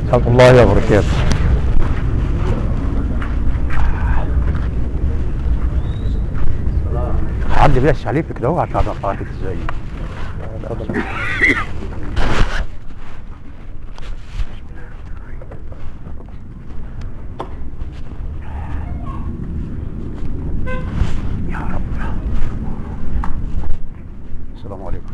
ورحمة الله وبركاته. حد بيش عليك كده هو عشان اعرفك ازاي. يا رب. السلام عليكم.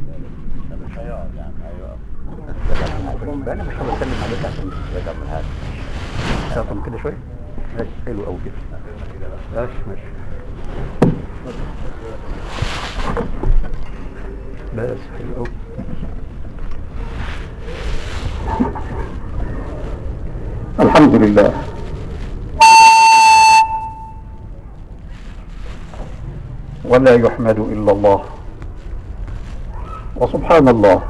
انا مش هتكلم عليك عشان ترجع من هذا. شاطر كده شويه. ماشي حلو قوي كده. ماشي. بس حلو قوي. الحمد لله ولا يحمد الا الله وسبحان الله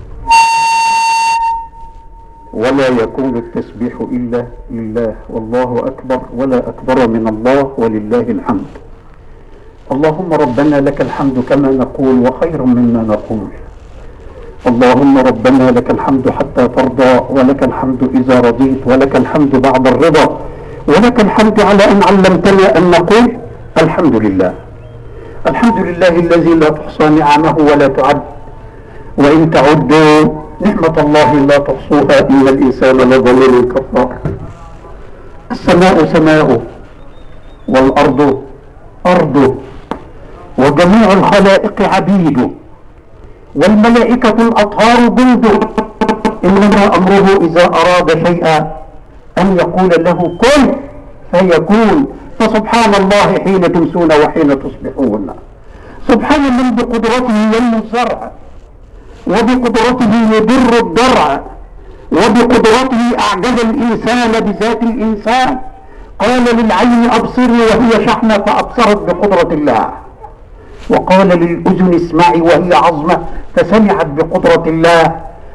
ولا يكون التسبيح إلا لله والله أكبر ولا أكبر من الله ولله الحمد. اللهم ربنا لك الحمد كما نقول وخير مما نقول. اللهم ربنا لك الحمد حتى ترضى ولك الحمد إذا رضيت ولك الحمد بعد الرضا ولك الحمد على أن علمتنا أن نقول الحمد لله. الحمد لله الذي لا تحصى نعمه ولا تعد وإن تعدوا نعمة الله لا تحصوها إن الإنسان لظلوم كفار. السماء سماؤه والأرض أرضه وجميع الخلائق عبيده والملائكة الأطهار جنده. إنما أمره إذا أراد شيئا أن يقول له كن فيكون. فسبحان الله حين تمسون وحين تصبحون. سبحان من بقدرته ينمو الزرع وبقدرته يدر الضرع وبقدرته أعجز الإنسان بذات الإنسان. قال للعين أبصري وهي شحنة فأبصرت بقدرة الله وقال للأذن اسمعي وهي عظمة فسمعت بقدرة الله.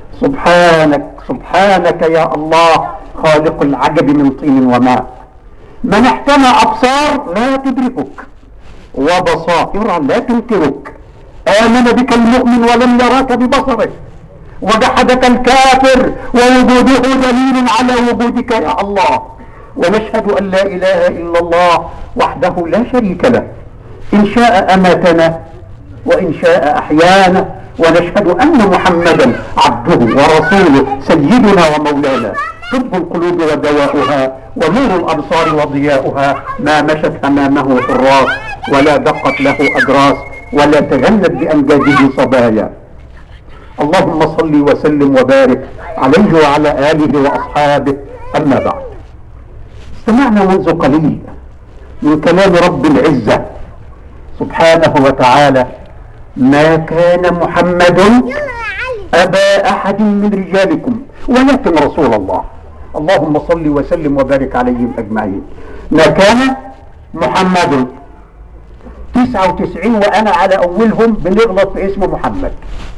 سبحانك يا الله خالق العجب من طين وماء. منحتنا أبصار لا تدركك وبصائر لا تنكرك. آمن بك المؤمن ولم يراك ببصره وجحدك الكافر ووجوده دليل على وجودك يا الله. ونشهد أن لا إله إلا الله وحده لا شريك له إن شاء أماتنا وإن شاء أحيانا. ونشهد أن محمدا عبده ورسوله سيدنا ومولانا طب القلوب ودواؤها ونور الأبصار وضياؤها. ما مشت أمامه حراس ولا دقت له أجراس ولا تجنت بأمجاده صبايا. اللهم صل وسلم وبارك عليه وعلى آله وأصحابه. أما بعد، استمعنا منذ قليل من كلام رب العزة سبحانه وتعالى: ما كان محمد أبا أحد من رجالكم ولكن رسول الله. اللهم صل وسلم وبارك عليهم أجمعين. ما كان محمد 99 وأنا على أولهم بنغلط في اسم محمد.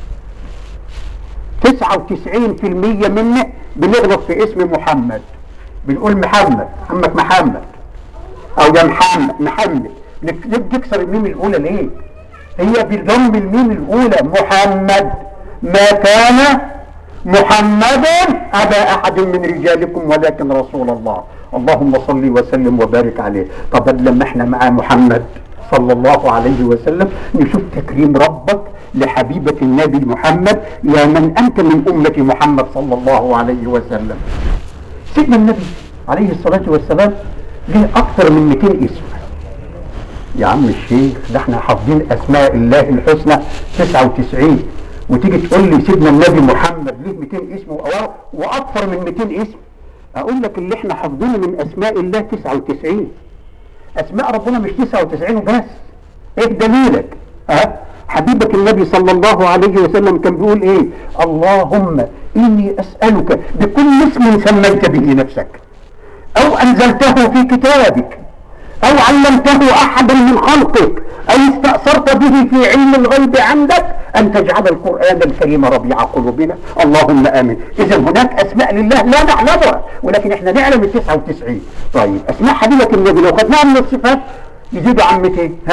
99% منه بنغلط في اسم محمد. بنقول محمد أو يا محمد. بتكسر الميم الأولى ليه؟ هي بضم الميم الأولى محمد. ما كان محمد أبا أحد من رجالكم ولكن رسول الله. اللهم صل وسلم وبارك عليه. طب لما احنا مع محمد صلى الله عليه وسلم نشوف تكريم ربك لحبيبة النبي محمد: يا من أنت من أمة محمد صلى الله عليه وسلم. سيدنا النبي عليه الصلاة والسلام له أكثر من 200 اسم. يا عم الشيخ ده احنا حافظين أسماء الله الحسنى 99 وتيجي تقول لي سيدنا النبي محمد له 200 اسم وأكثر من 200 اسم. أقول لك اللي احنا حافظينه من أسماء الله 99. أسماء ربنا مش 99 وبس. إيه دليلك؟ حبيبك النبي صلى الله عليه وسلم كان بيقول إيه؟ اللهم إني أسألك بكل اسم سميت به نفسك أو أنزلته في كتابك أو علمته أحدا من خلقك أو استأثرت به في علم الغيب عندك أن تجعل القرآن الكريم ربيع قلوبنا. اللهم آمين. إذا هناك أسماء لله لا نعلمها ولكن إحنا نعلم 99. طيب أسماء حبيبك النبي لو خدناها من الصفات يزيدوا عن 200.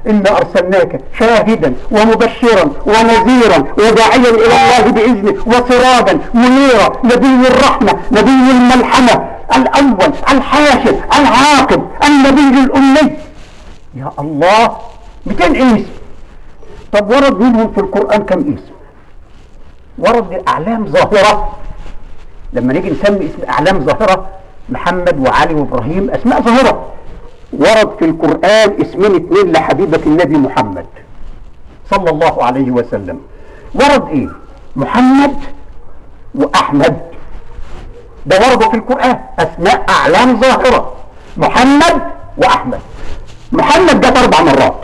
إنا أرسلناك شاهدا ومبشرا ونذيرا وداعيا إلى الله بإذنه وسراجا منيرا، نبي الرحمة، نبي الملحمة، الأول الحاشر العاقب، النبي الأمي. يا الله، 200 اسم. طب ورد منهم في القرآن كم اسم؟ ورد أعلام ظاهرة. لما نيجي نسمي اسم أعلام ظاهرة، محمد وعلي وإبراهيم، أسماء ظاهرة. ورد في القرآن اسمين 2 لحبيبك النبي محمد صلى الله عليه وسلم. ورد ايه؟ محمد وأحمد. ده ورد في القرآن أسماء أعلام ظاهرة، محمد وأحمد. محمد جت 4 مرات،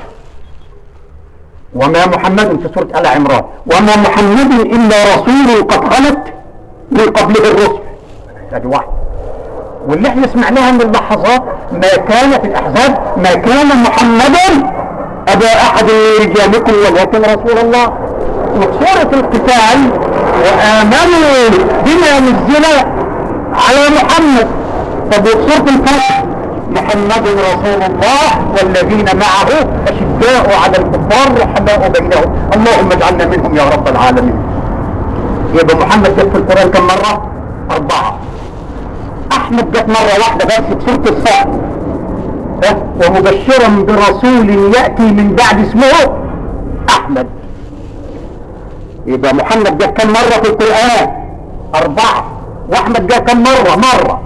وما محمد في سورة آل عمران، وما محمد إلا رسول قد خلت من قبله الرسل. ادي واحد. واللي احنا سمعناها من اللحظات، ما كان في الأحزاب ما كان محمد أبا أحد من رجالكم ولكن رسول الله. وفي سورة القتال وآمنوا بما نزل على محمد. طب وفي سورة الفتح محمد رسول الله والذين معه أشداء على الكفار رحماء بينهم، اللهم اجعلنا منهم يا رب العالمين. يبقى محمد جت في القرآن كم مرة؟ 4. أحمد جت مرة واحدة بس في سورة الصف، ومبشرا برسول يأتي من بعد اسمه أحمد. يبقى محمد جت كم مرة في القرآن؟ 4. وأحمد جت كم مرة؟ مرة.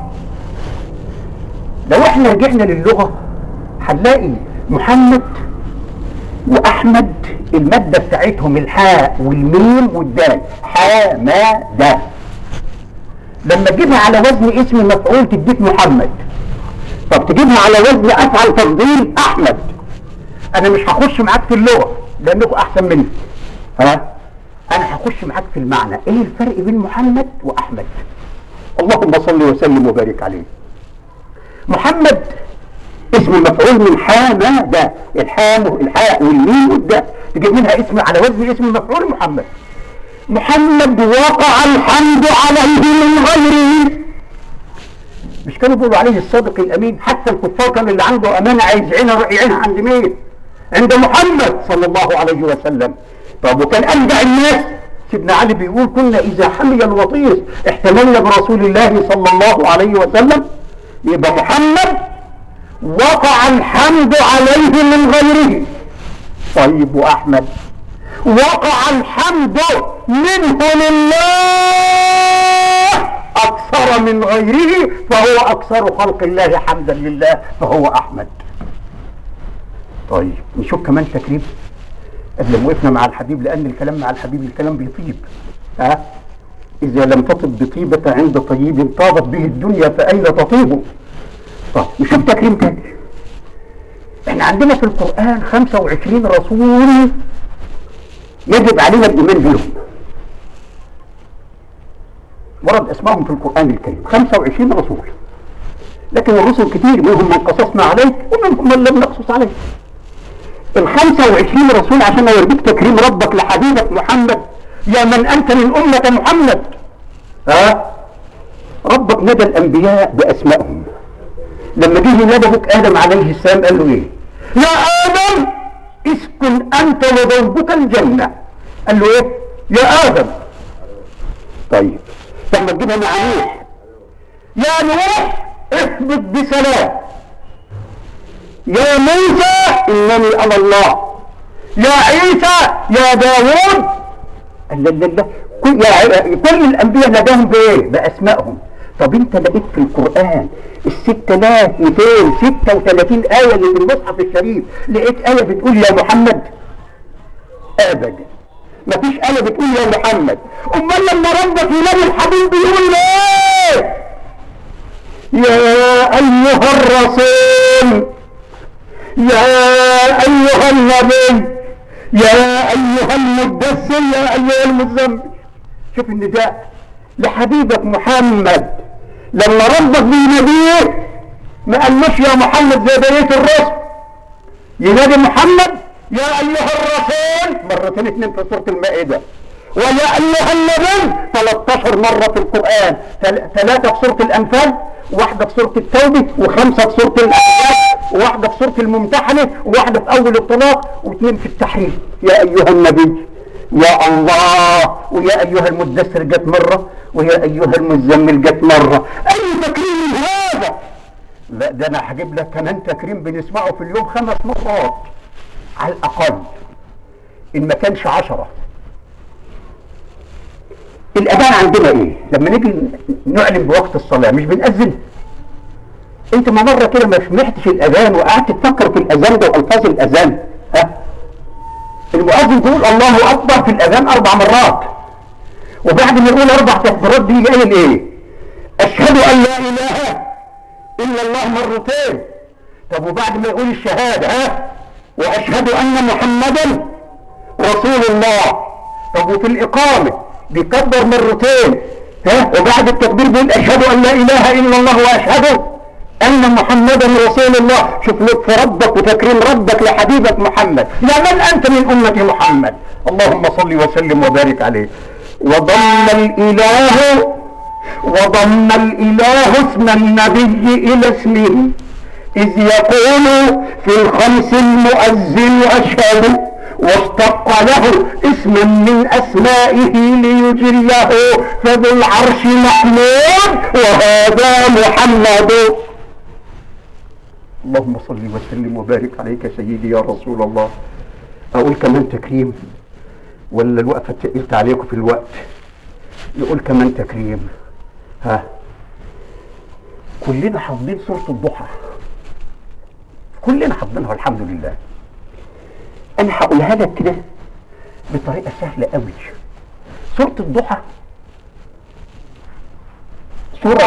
لو احنا رجعنا للغة هنلاقي محمد وأحمد المادة بتاعتهم الحاء والميم والدال، حمادة. لما تجيبها على وزن اسم مفعول تديك محمد. طب تجيبها على وزن أفعل تفضيل أحمد. أنا مش هخش معاك في اللغة لأنكم أحسن مني، أنا هخش معاك في المعنى. إيه الفرق بين محمد وأحمد؟ اللهم صل وسلم وبارك عليه. محمد اسم مفعول من حمادة، الحاء والميم والداء، تجيب منها اسم على وزن اسم مفعول محمد. محمد وقع الحمد عليه من غيره. مش كانوا بيقولوا عليه الصادق الامين؟ حتى الكفار كان اللي عنده امانه عايز يعينها عند مين؟ عند محمد صلى الله عليه وسلم. طب وكان انجع الناس سيدنا علي بيقول كنا اذا حمي الوطيس احتملنا برسول الله صلى الله عليه وسلم. يبقى محمد وقع الحمد عليه من غيره. طيب وأحمد وقع الحمد منه لله أكثر من غيره، فهو أكثر خلق الله حمدا لله، فهو أحمد. طيب نشوف كمان تكريم قبل ما وقفنا مع الحبيب، لأن الكلام مع الحبيب الكلام بيطيب. إذا لم تطب بطيبة عند طيب طابت به الدنيا فأين تطيب. طيب نشوف تكريم تاني. احنا عندنا في القرآن 25 رسول يجب علينا الإيمان بهم. ورد اسمائهم في القرآن الكريم 25 رسول، لكن الرسل كتير، منهم من قصصنا عليك ومنهم من لم نقصص عليك. ال 25 رسول عشان اوريك تكريم ربك لحبيبك محمد، يا من أنت من أمة محمد. ربك ندى الأنبياء بأسمائهم. لما جه نادى ابوك آدم عليه السلام قال له إيه؟ يا آدم اسكن أنت وزوجك الجنة. قال له إيه؟ يا آدم. طيب لما تجيبها مع نوح، يا نوح اهبط بسلام. يا موسى إنني أنا الله. يا عيسى يا داوود. لا كل الأنبياء ناداهم بإيه؟ بأسمائهم. طب انت لقيت في القرآن 6236 آية اللي في المصحف الشريف لقيت آية بتقول يا محمد؟ أبدا، مفيش آية بتقول يا محمد. أمال لما ربك ينادي الحبيب بيقول ايه؟ يا أيها الرسول، يا أيها النبي، يا أيها المدثر، يا أيها المزمل. شوف النداء لحبيبك محمد. لما ربك بيناديه ما قالوش يا محمد زي بقية الرسل، ينادي محمد يا أيها الرسول مرتين 2 في سورة المائدة، ويا أيها النبي 13 مرة في القرآن، 3 في سورة الأنفال وواحدة في سورة التوبة، وخمسة في سورة الأحزاب، وواحدة في سورة الممتحنة، وواحدة في أول الطلاق، واثنين في التحريم. يا أيها النبي، يا الله، ويا أيها المدثر جت مرة، ويا أيها المزمل جت مرة. أي تكريم هذا؟ لا ده أنا هجيب لك كمان تكريم بنسمعه في اليوم 5 مرات على الأقل، إن ما كانش 10. الأذان عندنا إيه؟ لما نيجي نعلن بوقت الصلاة مش بنأذن؟ أنت ما مرة كده ما سمعتش الأذان وقعدت تفكر في الأذان ده وألفاظ الأذان؟ ها؟ المؤذن بيقول الله أكبر في الأذان 4 مرات، وبعد ما يقول 4 تكبيرات دي قايل إيه؟ أشهد أن لا إله إلا الله مرتين. طب وبعد ما يقول الشهادة ها؟ وأشهد أن محمدا رسول الله. طب وفي الإقامة بيكبر مرتين ها؟ وبعد التكبير بيقول أشهد أن لا إله إلا الله وأشهد أن محمدا رسول الله. شوف لطف ربك وتكريم ربك لحبيبك محمد. يا من أنت من أمة محمد، اللهم صل وسلم وبارك عليه. وضم الإله اسم النبي إلى اسمه، إذ يقول في الخمس المؤذن أشهد، واشتق له اسما من أسمائه ليجريه، فذو العرش محمود وهذا محمد. اللهم صل وسلم وبارك عليك سيدي يا رسول الله. أقول كمان تكريم ولا الوقفة اتقلت عليكم في الوقت؟ نقول كمان تكريم. ها، كلنا حافظين سورة الضحى، كلنا حافظينها الحمد لله. أنا هقولها لك كده بطريقة سهلة قوي. سورة الضحى سورة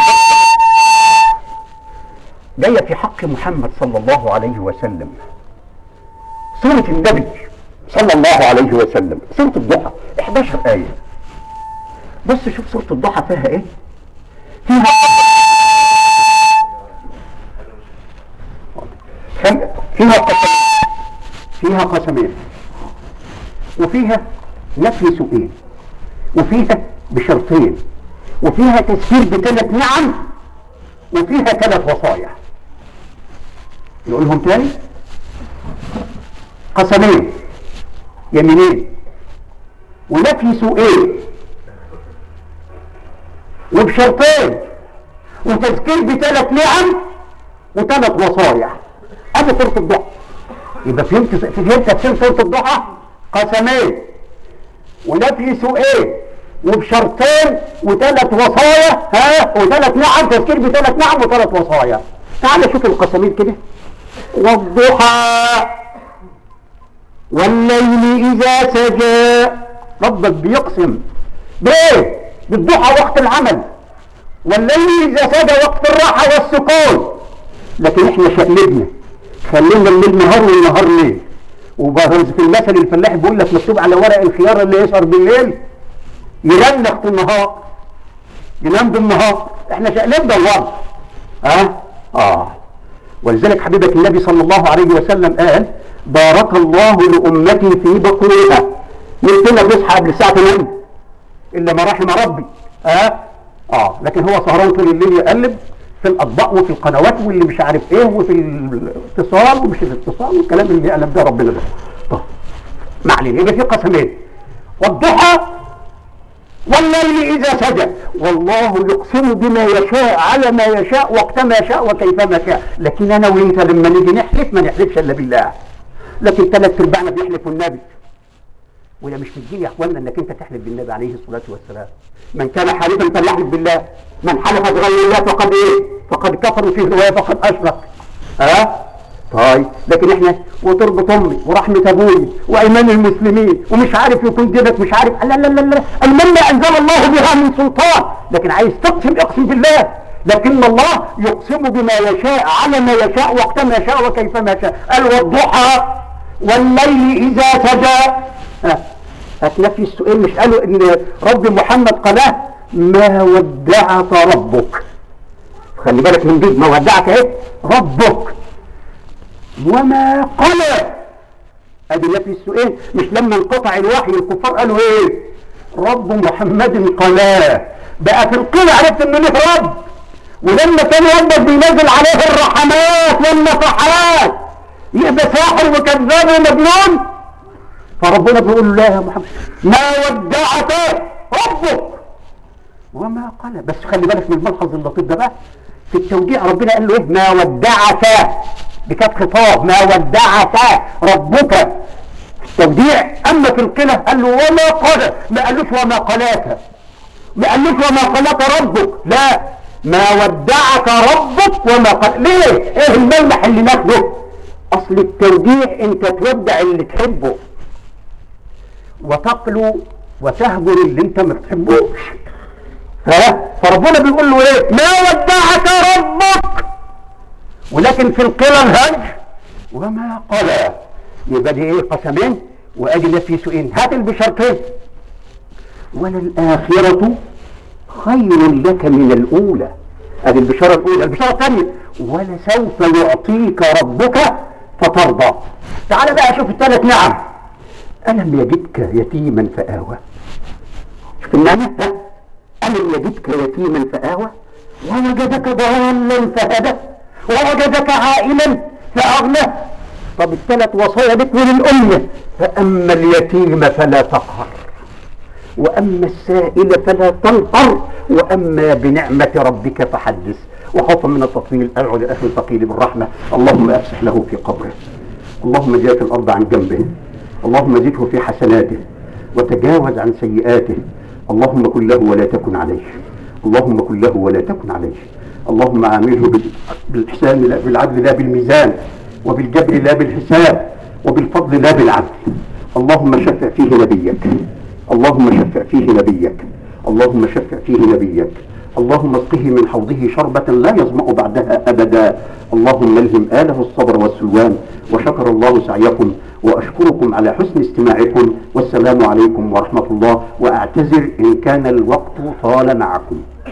جاية في حق محمد صلى الله عليه وسلم، سورة النبي صلى الله عليه وسلم. سورة الضحى 11 آية. بص شوف سورة الضحى فيها ايه. فيها قسمين، وفيها نفي سؤين، وفيها بشرطين، وفيها تذكير ب3 نعم، وفيها 3 وصايا. نقولهم تاني. قسمين، يمينين، ونفي سؤين، وبشرطين، وتذكير ب3 نعم، و3 وصايا. ادي سورة الضحى. يبقى فهمت تفسير سورة الضحى؟ قسمين ونفي سؤين وبشرطين و3 وصايا، ها، و3 نعم، تذكير ب3 نعم و3 وصايا. تعال شوف القسمين كده. والضحى والليل إذا سجى. ربك بيقسم بايه؟ بالضحى وقت العمل، والليل إذا سجى وقت الراحة والسكون. لكن احنا شقلبنا، خلينا الليل نهار والنهار ليل. وبرز في المثل الفلاح بيقول لك مكتوب على ورق الخيار اللي يسهر بالليل يرنخ في النهار، ينام بالنهار. احنا شقلبنا الوضع. ولذلك حبيبك النبي صلى الله عليه وسلم قال بارك الله لأمتي في بقولها. مين فينا بيصحى قبل الساعة 8 إلا ما رحم ربي؟ لكن هو سهران طول الليل يقلب في الأطباق وفي القنوات واللي مش عارف ايه وفي الاتصال ومش الاتصال والكلام اللي يعلم ده ربنا ده. طب ما علينا. يبقى في قسمين: والضحى والليل إذا سجى. والله يقسم بما يشاء على ما يشاء وقت ما يشاء وكيفما شاء. لكن أنا وإنت لما نيجي نحلف ما نحلفش إلا بالله. لكن 3/4 بيحلفوا النبي، وده مش في الدين يا اخوانا انك انت تحلف بالنبي عليه الصلاه والسلام. من كان حالفا فليحلف بالله، من حلف بغير الله فقد ايه؟ فقد كفر، وفي روايه فقد اشرك. طيب لكن احنا وتربط امي ورحمه ابوي وايمان المسلمين ومش عارف يكون دينك مش عارف. لا لا لا لا، المن انزل الله بها من سلطان. لكن عايز تقسم اقسم بالله. لكن الله يقسم بما يشاء على ما يشاء وقت ما يشاء وكيفما يشاء. قال والضحى والليل اذا سجى. هتنفي السؤال. مش قالوا ان رب محمد قالاه ما ودعك ربك؟ خلي بالك من دي، ما ودعك ايه؟ ربك وما قلى. ادي نفي السؤال. مش لما انقطع الوحي الكفار قالوا ايه؟ رب محمد قلاه. بقى في القلى عرفت ان له رب، ولما كان ربك بينزل عليه الرحمات والنفحات يبقى ساحر وكذاب ومجنون. فربنا بيقول له لا يا محمد ما ودعك ربك وما قال. بس خلي بالك من الملحظ اللطيف ده بقى في التوجيه. ربنا قال له ايه؟ ما ودعك، بكاف خطاب، ما ودعك ربك في التوديع. اما في القلة قال له وما قال، ما قالوش وما قلاك، ما قالوش وما قلاك ربك، لا، ما ودعك ربك وما قال. ليه؟ ايه الملمح اللي ناخده؟ اصل التوديع انت تودع اللي تحبه وتقلو وتهجر اللي انت ما بتحبوش. فربنا بيقول له ايه؟ ما ودعك ربك. ولكن في القلة الهجر وما قلى. يبقى دي ايه؟ قسمين وادي نفي سؤين. هات البشرتين. وللآخرة خير لك من الأولى. ادي البشارة الأولى. البشارة الثانية ولسوف يعطيك ربك فترضى. تعال بقى شوف الثالث. نعم ألم يجدك يتيما فآوى. شوف النعمة. ألم يجدك يتيما فآوى ووجدك ضالا فهدى ووجدك عائلا فأغنى. طب الثلاث وصايا لك وللأمة. فأما اليتيم فلا تقهر وأما السائل فلا تنقر وأما بنعمة ربك فحدث. وخوفا من التطويل أدعو لأخي الثقيل بالرحمة. اللهم أفسح له في قبره، اللهم جاءت الأرض عن جنبه، اللهم زده في حسناته وتجاوز عن سيئاته. اللهم كن له ولا تكن عليه، اللهم كن له ولا تكن عليه. اللهم عامله بالإحسان لا بالعدل لا بالميزان، وبالجبر لا بالحساب، وبالفضل لا بالعدل. اللهم شفع فيه نبيك، اللهم شفع فيه نبيك، اللهم شفع فيه نبيك. اللهم اسقه من حوضه شربة لا يظمأ بعدها أبدا. اللهم الهم آله الصبر والسلوان. وشكر الله سعيكم وأشكركم على حسن استماعكم. والسلام عليكم ورحمة الله. وأعتذر إن كان الوقت طال معكم.